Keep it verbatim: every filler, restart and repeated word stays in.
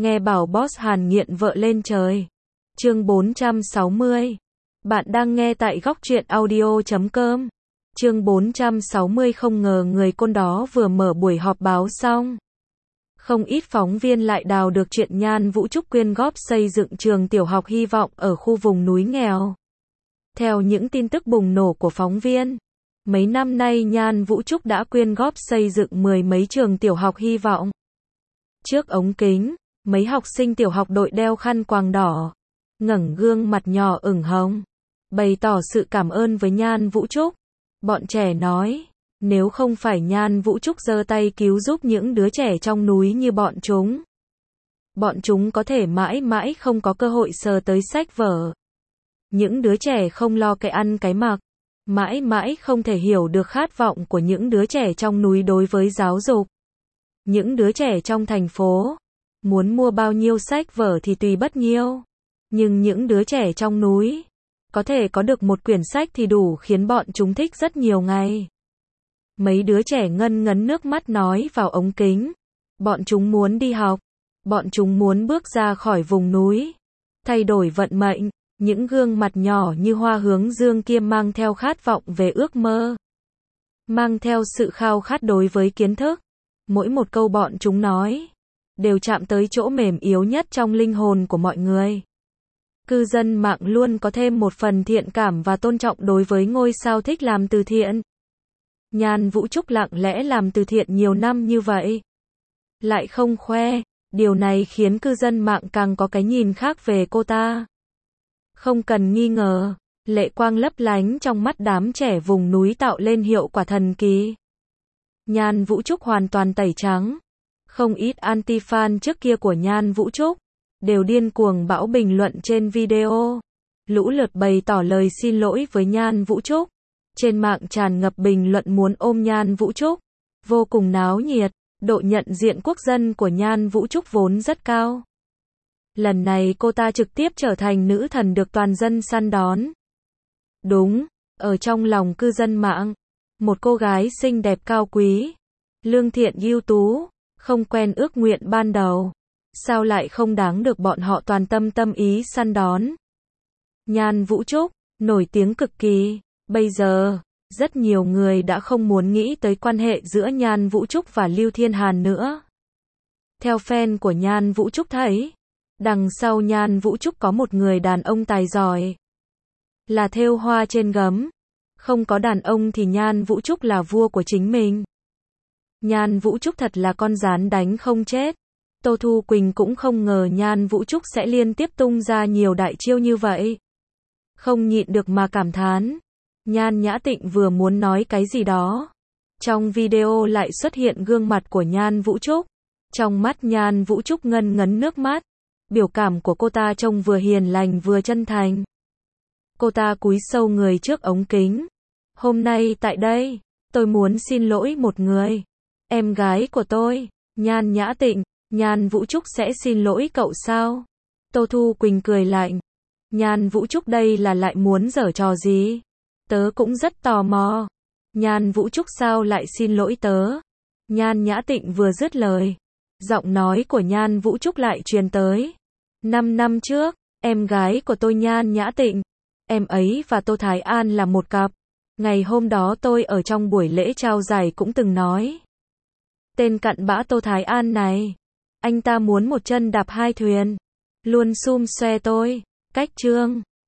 Nghe bảo boss Hàn nghiện vợ lên trời. Chương bốn trăm sáu mươi. Bạn đang nghe tại góc truyện audio chấm com. Chương bốn trăm sáu mươi. Không ngờ người côn đó vừa mở buổi họp báo xong. Không ít phóng viên lại đào được chuyện Nhan Vũ Trúc quyên góp xây dựng trường tiểu học hy vọng ở khu vùng núi nghèo. Theo những tin tức bùng nổ của phóng viên, mấy năm nay Nhan Vũ Trúc đã quyên góp xây dựng mười mấy trường tiểu học hy vọng. Trước ống kính, mấy học sinh tiểu học đội đeo khăn quàng đỏ, ngẩng gương mặt nhỏ ửng hồng, bày tỏ sự cảm ơn với Nhan Vũ Trúc. Bọn trẻ nói, nếu không phải Nhan Vũ Trúc giơ tay cứu giúp những đứa trẻ trong núi như bọn chúng, bọn chúng có thể mãi mãi không có cơ hội sờ tới sách vở. Những đứa trẻ không lo cái ăn cái mặc, mãi mãi không thể hiểu được khát vọng của những đứa trẻ trong núi đối với giáo dục. Những đứa trẻ trong thành phố, muốn mua bao nhiêu sách vở thì tùy bất nhiêu. Nhưng những đứa trẻ trong núi, có thể có được một quyển sách thì đủ khiến bọn chúng thích rất nhiều ngày. Mấy đứa trẻ ngân ngấn nước mắt nói vào ống kính. Bọn chúng muốn đi học. Bọn chúng muốn bước ra khỏi vùng núi. Thay đổi vận mệnh. Những gương mặt nhỏ như hoa hướng dương kia mang theo khát vọng về ước mơ. Mang theo sự khao khát đối với kiến thức. Mỗi một câu bọn chúng nói, đều chạm tới chỗ mềm yếu nhất trong linh hồn của mọi người. Cư dân mạng luôn có thêm một phần thiện cảm và tôn trọng đối với ngôi sao thích làm từ thiện. Nhan Vũ Trúc lặng lẽ làm từ thiện nhiều năm như vậy, lại không khoe, điều này khiến cư dân mạng càng có cái nhìn khác về cô ta. Không cần nghi ngờ, lệ quang lấp lánh trong mắt đám trẻ vùng núi tạo lên hiệu quả thần kỳ. Nhan Vũ Trúc hoàn toàn tẩy trắng. Không ít anti-fan trước kia của Nhan Vũ Trúc đều điên cuồng bão bình luận trên video, lũ lượt bày tỏ lời xin lỗi với Nhan Vũ Trúc. Trên mạng tràn ngập bình luận muốn ôm Nhan Vũ Trúc, vô cùng náo nhiệt. Độ nhận diện quốc dân của Nhan Vũ Trúc vốn rất cao. Lần này cô ta trực tiếp trở thành nữ thần được toàn dân săn đón. Đúng, ở trong lòng cư dân mạng, một cô gái xinh đẹp cao quý, lương thiện ưu tú, không quen ước nguyện ban đầu, sao lại không đáng được bọn họ toàn tâm tâm ý săn đón. Nhan Vũ Trúc, nổi tiếng cực kỳ. Bây giờ, rất nhiều người đã không muốn nghĩ tới quan hệ giữa Nhan Vũ Trúc và Lưu Thiên Hàn nữa. Theo fan của Nhan Vũ Trúc thấy, đằng sau Nhan Vũ Trúc có một người đàn ông tài giỏi, là thêu hoa trên gấm. Không có đàn ông thì Nhan Vũ Trúc là vua của chính mình. Nhan Vũ Trúc thật là con gián đánh không chết. Tô Thu Quỳnh cũng không ngờ Nhan Vũ Trúc sẽ liên tiếp tung ra nhiều đại chiêu như vậy. Không nhịn được mà cảm thán. Nhan Nhã Tịnh vừa muốn nói cái gì đó, trong video lại xuất hiện gương mặt của Nhan Vũ Trúc. Trong mắt Nhan Vũ Trúc ngân ngấn nước mắt. Biểu cảm của cô ta trông vừa hiền lành vừa chân thành. Cô ta cúi sâu người trước ống kính. Hôm nay tại đây, tôi muốn xin lỗi một người. Em gái của tôi, Nhan Nhã Tịnh. Nhan Vũ Trúc sẽ xin lỗi cậu sao? Tô Thu Quỳnh cười lạnh. Nhan Vũ Trúc đây là lại muốn giở trò gì? Tớ cũng rất tò mò. Nhan Vũ Trúc sao lại xin lỗi tớ? Nhan Nhã Tịnh vừa dứt lời, giọng nói của Nhan Vũ Trúc lại truyền tới. Năm năm trước, em gái của tôi Nhan Nhã Tịnh, em ấy và Tô Thái An là một cặp. Ngày hôm đó tôi ở trong buổi lễ trao giải cũng từng nói. Tên cặn bã Tô Thái An này, anh ta muốn một chân đạp hai thuyền. Luôn xum xoe tôi. Cách chương